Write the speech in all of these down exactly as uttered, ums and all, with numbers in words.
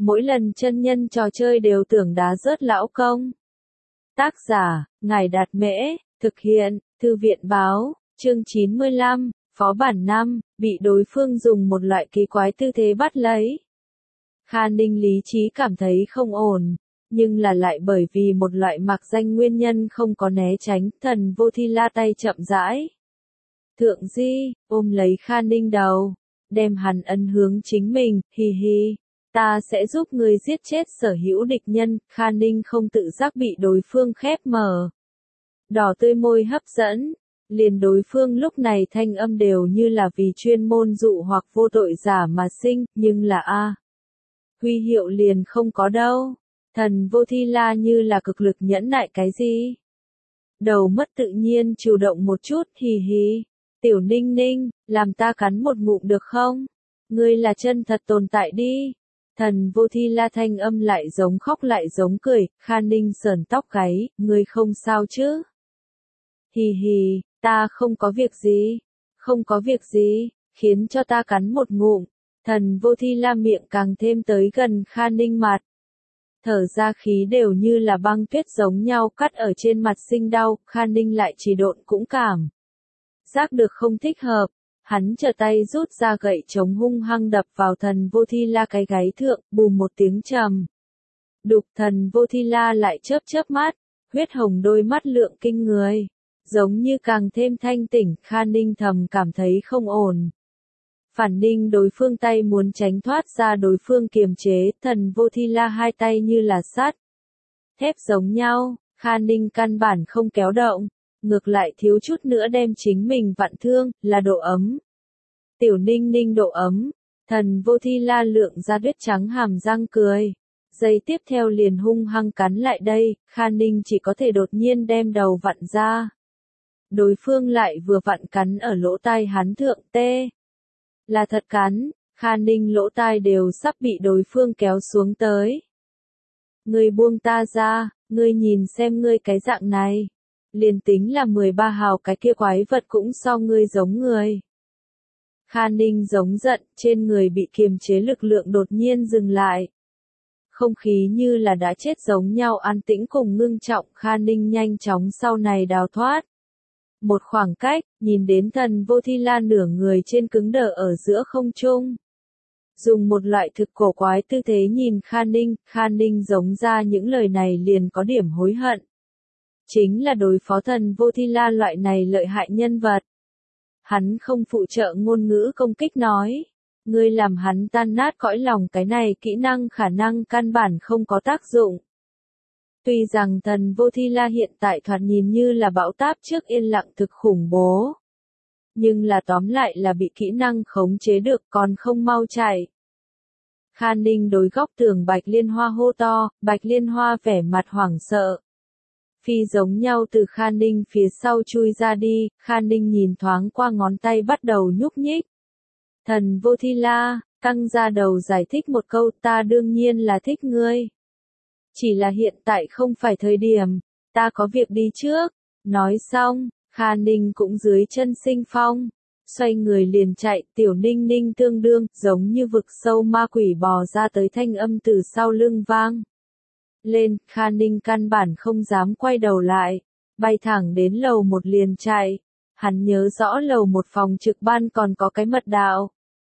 mỗi lần chân nhân trò chơi đều tưởng đá rớt lão công. Tác giả, Ngài Đạt Mễ, thực hiện, Thư viện Báo, chương chín mươi lăm, Phó bản năm, bị đối phương dùng một loại kỳ quái tư thế bắt lấy. Kha Ninh lý trí cảm thấy không ổn, nhưng là lại bởi vì một loại mạc danh nguyên nhân không có né tránh, Thần Vô Thi La tay chậm rãi. Thượng Di, ôm lấy Kha Ninh đầu, đem hắn ấn hướng chính mình, hì hì, ta sẽ giúp người giết chết sở hữu địch nhân. Kha Ninh không tự giác bị đối phương khép mở. Đỏ tươi môi hấp dẫn, liền đối phương lúc này thanh âm đều như là vì chuyên môn dụ hoặc vô tội giả mà sinh, nhưng là a huy hiệu liền không có đâu. Thần Vô Thi La như là cực lực nhẫn nại cái gì. Đầu mất tự nhiên chủ động một chút, hì hì. Tiểu Ninh Ninh, làm ta cắn một ngụm được không? Ngươi là chân thật tồn tại đi. Thần Vô Thi La thanh âm lại giống khóc lại giống cười. Kha Ninh sờn tóc gáy, ngươi không sao chứ? Hì hì, ta không có việc gì. Không có việc gì, khiến cho ta cắn một ngụm. Thần Vô Thi La miệng càng thêm tới gần Kha Ninh mặt. Thở ra khí đều như là băng tuyết giống nhau cắt ở trên mặt sinh đau. Kha Ninh lại chỉ độn cũng cảm giác được không thích hợp, hắn trở tay rút ra gậy chống hung hăng đập vào Thần Vô Thi La cái gáy thượng, bùm một tiếng trầm. Đục. Thần Vô Thi La lại chớp chớp mắt, huyết hồng đôi mắt lượng kinh người, giống như càng thêm thanh tỉnh. Kha Ninh thầm cảm thấy không ổn. Phản ninh đối phương tay muốn tránh thoát ra đối phương kiềm chế, Thần Vô Thi La hai tay như là sắt thép giống nhau, Kha Ninh căn bản không kéo động. Ngược lại thiếu chút nữa đem chính mình vặn thương, là độ ấm. Tiểu Ninh Ninh độ ấm. Thần Vô Thi La lượng ra tuyết trắng hàm răng cười. Giây tiếp theo liền hung hăng cắn lại đây, Kha Ninh chỉ có thể đột nhiên đem đầu vặn ra. Đối phương lại vừa vặn cắn ở lỗ tai hắn thượng tê. Là thật cắn, Kha Ninh lỗ tai đều sắp bị đối phương kéo xuống tới. Ngươi buông ta ra, ngươi nhìn xem ngươi cái dạng này. Liền tính là mười ba hào cái kia quái vật cũng so ngươi giống người. Kha Ninh giống giận, trên người bị kiềm chế lực lượng đột nhiên dừng lại. Không khí như là đã chết giống nhau an tĩnh cùng ngưng trọng. Kha Ninh nhanh chóng sau này đào thoát. Một khoảng cách, nhìn đến Thần Vô Thi La nửa người trên cứng đờ ở giữa không trung. Dùng một loại thực cổ quái tư thế nhìn Kha Ninh, Kha Ninh giống ra những lời này liền có điểm hối hận. Chính là đối phó Thần Vô Thi La loại này lợi hại nhân vật. Hắn không phụ trợ ngôn ngữ công kích nói. Ngươi làm hắn tan nát cõi lòng, cái này kỹ năng khả năng căn bản không có tác dụng. Tuy rằng Thần Vô Thi La hiện tại thoạt nhìn như là bão táp trước yên lặng thực khủng bố. Nhưng là tóm lại là bị kỹ năng khống chế được còn không mau chạy. Kha Ninh đối góc tường Bạch Liên Hoa hô to, Bạch Liên Hoa vẻ mặt hoảng sợ. Phi giống nhau từ Kha Ninh phía sau chui ra đi, Kha Ninh nhìn thoáng qua ngón tay bắt đầu nhúc nhích. Thần Vô Thi La, căng ra đầu giải thích một câu, ta đương nhiên là thích ngươi. Chỉ là hiện tại không phải thời điểm, ta có việc đi trước. Nói xong, Kha Ninh cũng dưới chân sinh phong, xoay người liền chạy. Tiểu Ninh Ninh tương đương, giống như vực sâu ma quỷ bò ra tới thanh âm từ sau lưng vang lên. Kha Ninh căn bản không dám quay đầu lại, bay thẳng đến lầu một liền chạy. Hắn nhớ rõ lầu một phòng trực ban còn có cái mật đạo.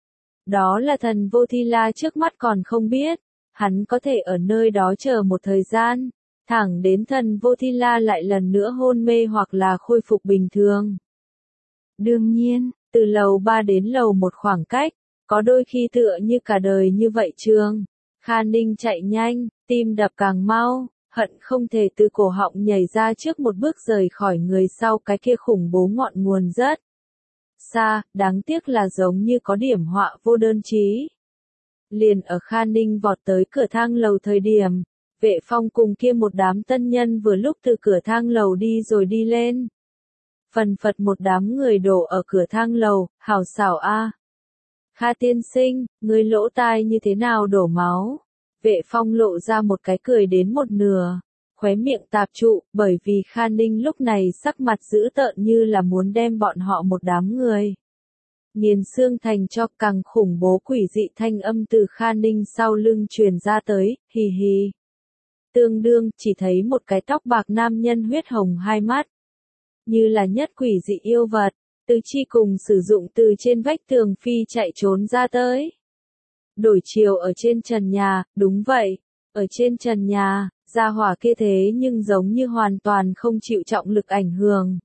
Đó là Thần Vô Thi La trước mắt còn không biết, hắn có thể ở nơi đó chờ một thời gian, thẳng đến Thần Vô Thi La lại lần nữa hôn mê hoặc là khôi phục bình thường. Đương nhiên, từ lầu ba đến lầu một khoảng cách, có đôi khi tựa như cả đời như vậy trường. Kha Ninh chạy nhanh, tim đập càng mau, hận không thể từ cổ họng nhảy ra trước một bước rời khỏi người sau cái kia khủng bố ngọn nguồn rất xa, đáng tiếc là giống như có điểm họa vô đơn chí. Liền ở Kha Ninh vọt tới cửa thang lầu thời điểm, Vệ Phong cùng kia một đám tân nhân vừa lúc từ cửa thang lầu đi rồi đi lên. Phần phật một đám người đổ ở cửa thang lầu, hào xảo a. Kha tiên sinh, ngươi lỗ tai như thế nào đổ máu? Vệ Phong lộ ra một cái cười đến một nửa, khóe miệng tạp trụ, bởi vì Kha Ninh lúc này sắc mặt dữ tợn như là muốn đem bọn họ một đám người nghiền xương thành cho, càng khủng bố quỷ dị thanh âm từ Kha Ninh sau lưng truyền ra tới, hì hì. Tương đương, chỉ thấy một cái tóc bạc nam nhân huyết hồng hai mắt. Như là nhất quỷ dị yêu vật, Từ Chi cùng sử dụng từ trên vách tường phi chạy trốn ra tới. Đổi chiều ở trên trần nhà, đúng vậy, ở trên trần nhà, gia hỏa kia thế nhưng giống như hoàn toàn không chịu trọng lực ảnh hưởng.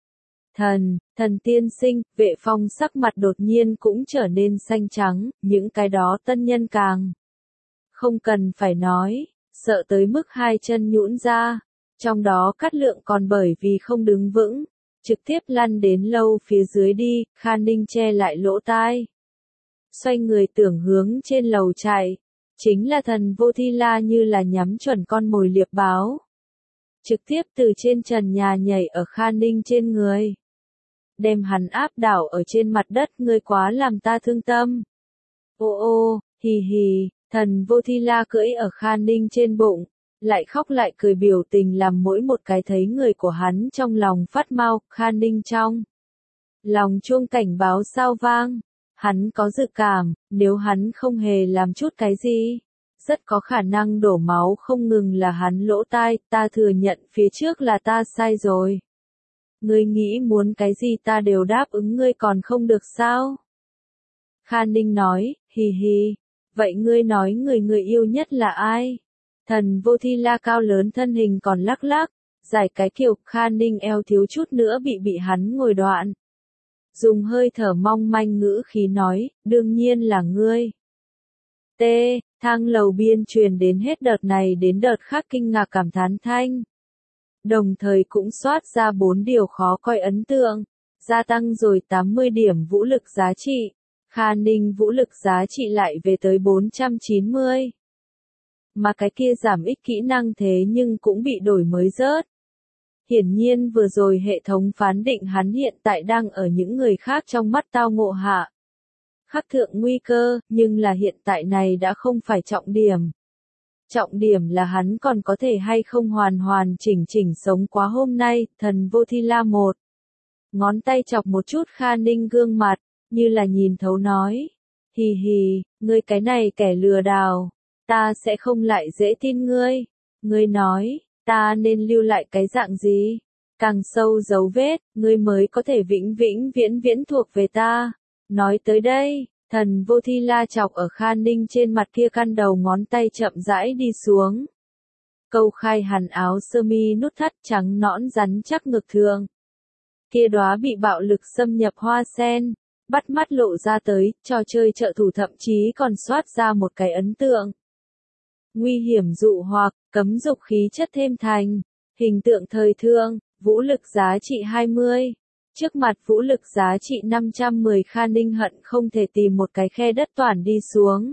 Thần, thần tiên sinh, Vệ Phong sắc mặt đột nhiên cũng trở nên xanh trắng, những cái đó tân nhân càng. Không cần phải nói, sợ tới mức hai chân nhũn ra, trong đó Cát Lượng còn bởi vì không đứng vững, trực tiếp lăn đến lâu phía dưới đi, Kha Ninh che lại lỗ tai. Xoay người tưởng hướng trên lầu chạy, chính là thần Vô Thi La như là nhắm chuẩn con mồi liệp báo. Trực tiếp từ trên trần nhà nhảy ở Kha Ninh trên người. Đem hắn áp đảo ở trên mặt đất, ngươi quá làm ta thương tâm. Ô ô, hì hì, thần Vô Thi La cưỡi ở Kha Ninh trên bụng, lại khóc lại cười biểu tình làm mỗi một cái thấy người của hắn trong lòng phát mau. Kha Ninh trong lòng chuông cảnh báo sao vang, hắn có dự cảm, nếu hắn không hề làm chút cái gì, rất có khả năng đổ máu không ngừng là hắn lỗ tai. Ta thừa nhận phía trước là ta sai rồi. Ngươi nghĩ muốn cái gì ta đều đáp ứng ngươi còn không được sao? Kha Ninh nói, hì hì, vậy ngươi nói người người yêu nhất là ai? Thần Vô Thi La cao lớn thân hình còn lắc lắc, giải cái kiểu. Kha Ninh eo thiếu chút nữa bị bị hắn ngồi đoạn. Dùng hơi thở mong manh ngữ khí nói, đương nhiên là ngươi. T, thang lầu biên truyền đến hết đợt này đến đợt khác kinh ngạc cảm thán thanh. Đồng thời cũng soát ra bốn điều khó coi ấn tượng, gia tăng rồi tám mươi điểm vũ lực giá trị. Kha Ninh vũ lực giá trị lại về tới bốn trăm chín mươi. Mà cái kia giảm ích kỹ năng thế nhưng cũng bị đổi mới rớt. Hiển nhiên vừa rồi hệ thống phán định hắn hiện tại đang ở những người khác trong mắt tao ngộ hạ. Khắc thượng nguy cơ, nhưng là hiện tại này đã không phải trọng điểm. Trọng điểm là hắn còn có thể hay không hoàn hoàn chỉnh chỉnh sống quá hôm nay. Thần Vô Thi La một ngón tay chọc một chút Kha Ninh gương mặt, như là nhìn thấu nói. Hì hì, ngươi cái này kẻ lừa đảo, ta sẽ không lại dễ tin ngươi. Ngươi nói, ta nên lưu lại cái dạng gì? Càng sâu dấu vết, ngươi mới có thể vĩnh vĩnh viễn viễn thuộc về ta. Nói tới đây, thần Vô Thi La chọc ở Kha Ninh trên mặt kia căn đầu ngón tay chậm rãi đi xuống. Câu khai hẳn áo sơ mi nút thắt trắng nõn rắn chắc ngực thường. Kia đóa bị bạo lực xâm nhập hoa sen, bắt mắt lộ ra tới, trò chơi trợ thủ thậm chí còn soát ra một cái ấn tượng. Nguy hiểm dụ hoặc, cấm dục khí chất thêm thành, hình tượng thời thương, vũ lực giá trị hai mươi. Trước mặt vũ lực giá trị năm trăm mười Kha Ninh hận không thể tìm một cái khe đất toàn đi xuống.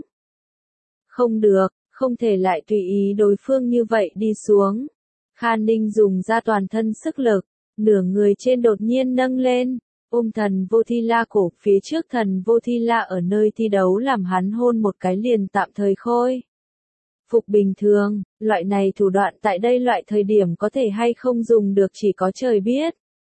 Không được, không thể lại tùy ý đối phương như vậy đi xuống. Kha Ninh dùng ra toàn thân sức lực, nửa người trên đột nhiên nâng lên, ôm thần Vô Thi La cổ. Phía trước thần Vô Thi La ở nơi thi đấu làm hắn hôn một cái liền tạm thời khôi phục bình thường, loại này thủ đoạn tại đây loại thời điểm có thể hay không dùng được chỉ có trời biết.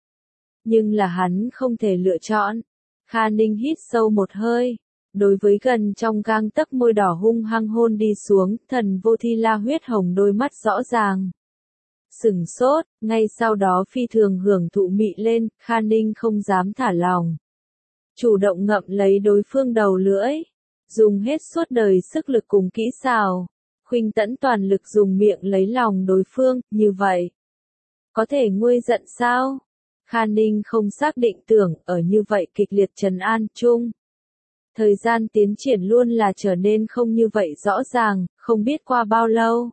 Nhưng là hắn không thể lựa chọn. Kha Ninh hít sâu một hơi, đối với gần trong gang tấc môi đỏ hung hăng hôn đi xuống. Thần Vô Thi La huyết hồng đôi mắt rõ ràng sửng sốt, ngay sau đó phi thường hưởng thụ mị lên. Kha Ninh không dám thả lòng, chủ động ngậm lấy đối phương đầu lưỡi, dùng hết suốt đời sức lực cùng kỹ xảo, khuynh tẫn toàn lực dùng miệng lấy lòng đối phương. Như vậy có thể nguôi giận sao? Kha Ninh không xác định tưởng, ở như vậy kịch liệt trấn an chung. Thời gian tiến triển luôn là trở nên không như vậy rõ ràng, không biết qua bao lâu.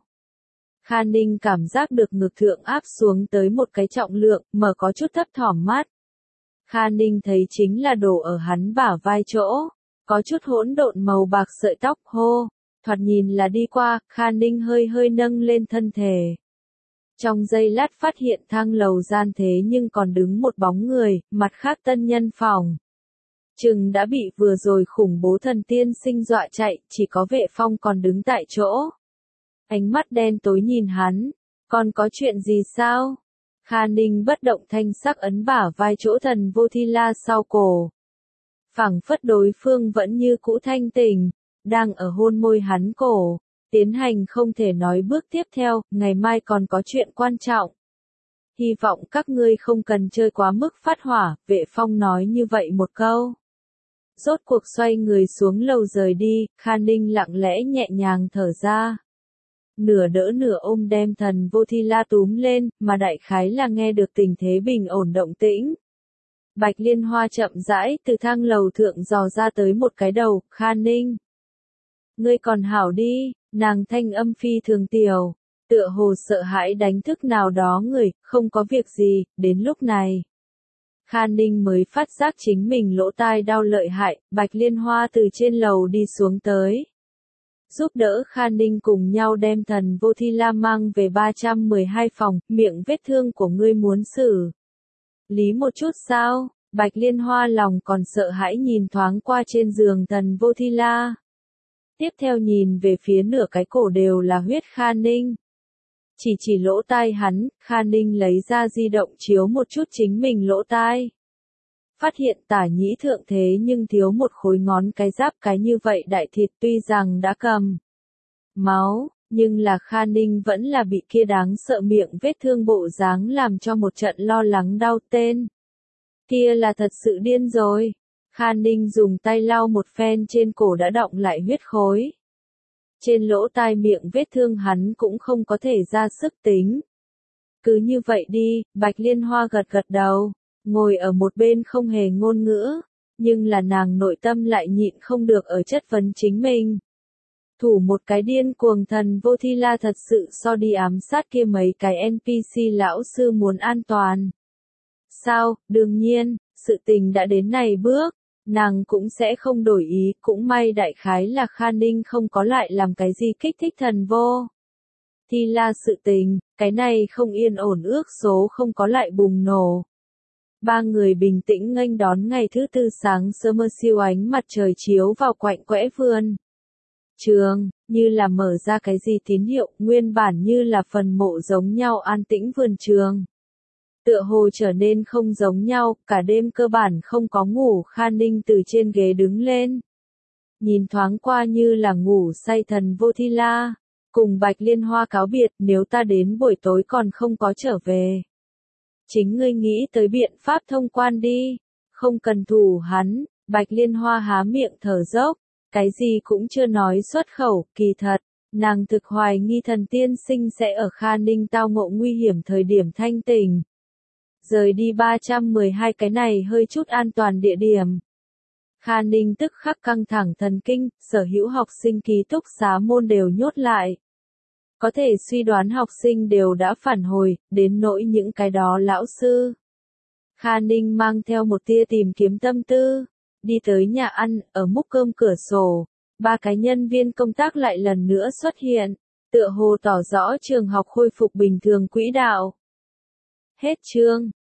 Kha Ninh cảm giác được ngực thượng áp xuống tới một cái trọng lượng, mở có chút thấp thỏm mắt. Kha Ninh thấy chính là đổ ở hắn bả vai chỗ, có chút hỗn độn màu bạc sợi tóc hô, thoạt nhìn là đi qua. Kha Ninh hơi hơi nâng lên thân thể. Trong giây lát phát hiện thang lầu gian thế nhưng còn đứng một bóng người, mặt khác tân nhân phòng. Chừng đã bị vừa rồi khủng bố thần tiên sinh dọa chạy, chỉ có Vệ Phong còn đứng tại chỗ. Ánh mắt đen tối nhìn hắn, còn có chuyện gì sao? Kha Ninh bất động thanh sắc ấn bả vai chỗ thần Vô Thi La sau cổ. phảng phất đối phương vẫn như cũ thanh tỉnh, đang ở hôn môi hắn cổ, tiến hành không thể nói bước tiếp theo, ngày mai còn có chuyện quan trọng. Hy vọng các ngươi không cần chơi quá mức phát hỏa, Vệ Phong nói như vậy một câu. Rốt cuộc xoay người xuống lầu rời đi, Kha Ninh lặng lẽ nhẹ nhàng thở ra. Nửa đỡ nửa ôm đem Thần Vô Thi La túm lên, mà đại khái là nghe được tình thế bình ổn động tĩnh. Bạch Liên Hoa chậm rãi từ thang lầu thượng dò ra tới một cái đầu, Kha Ninh. Ngươi còn hảo đi, nàng thanh âm phi thường tiểu, tựa hồ sợ hãi đánh thức nào đó người, không có việc gì, đến lúc này. Kha Ninh mới phát giác chính mình lỗ tai đau lợi hại, Bạch Liên Hoa từ trên lầu đi xuống tới. Giúp đỡ Kha Ninh cùng nhau đem Thần Vô Thi La mang về ba trăm mười hai phòng, miệng vết thương của ngươi muốn xử lý một chút sao? Bạch Liên Hoa lòng còn sợ hãi nhìn thoáng qua trên giường Thần Vô Thi La. Tiếp theo nhìn về phía nửa cái cổ đều là huyết Kha Ninh. Chỉ chỉ lỗ tai hắn, Kha Ninh lấy ra di động chiếu một chút chính mình lỗ tai. Phát hiện tả nhĩ thượng thế nhưng thiếu một khối ngón cái giáp cái như vậy đại thịt, tuy rằng đã cầm máu, nhưng là Kha Ninh vẫn là bị kia đáng sợ miệng vết thương bộ dáng làm cho một trận lo lắng đau tên. Kia là thật sự điên rồi. Kha Ninh dùng tay lau một phen trên cổ đã đọng lại huyết khối. Trên lỗ tai miệng vết thương hắn cũng không có thể ra sức tính. Cứ như vậy đi, Bạch Liên Hoa gật gật đầu, ngồi ở một bên không hề ngôn ngữ, nhưng là nàng nội tâm lại nhịn không được ở chất vấn chính mình. Thủ một cái điên cuồng Thần Vô Thi La thật sự so đi ám sát kia mấy cái en pê xê lão sư muốn an toàn. Sao, đương nhiên, sự tình đã đến này bước, nàng cũng sẽ không đổi ý, cũng may đại khái là Kha Ninh không có lại làm cái gì kích thích Thần Vô Thi La sự tình, cái này không yên ổn ước số không có lại bùng nổ. Ba người bình tĩnh nghênh đón ngày thứ tư sáng sớm mơ siêu ánh mặt trời chiếu vào quạnh quẽ vườn trường, như là mở ra cái gì tín hiệu, nguyên bản như là phần mộ giống nhau an tĩnh vườn trường. Tựa hồ trở nên không giống nhau, cả đêm cơ bản không có ngủ. Kha Ninh từ trên ghế đứng lên. Nhìn thoáng qua như là ngủ say Thần Vô Thi La, cùng Bạch Liên Hoa cáo biệt, nếu ta đến buổi tối còn không có trở về. Chính ngươi nghĩ tới biện pháp thông quan đi, không cần thủ hắn. Bạch Liên Hoa há miệng thở dốc, cái gì cũng chưa nói xuất khẩu, kỳ thật, nàng thực hoài nghi Thần Tiên Sinh sẽ ở Kha Ninh tao ngộ nguy hiểm thời điểm thanh tỉnh. Rời đi ba trăm mười hai cái này hơi chút an toàn địa điểm. Kha Ninh tức khắc căng thẳng thần kinh, sở hữu học sinh ký túc xá môn đều nhốt lại. Có thể suy đoán học sinh đều đã phản hồi, đến nỗi những cái đó lão sư. Kha Ninh mang theo một tia tìm kiếm tâm tư, đi tới nhà ăn, ở múc cơm cửa sổ, ba cái nhân viên công tác lại lần nữa xuất hiện, tựa hồ tỏ rõ trường học khôi phục bình thường quỹ đạo. Hết chương.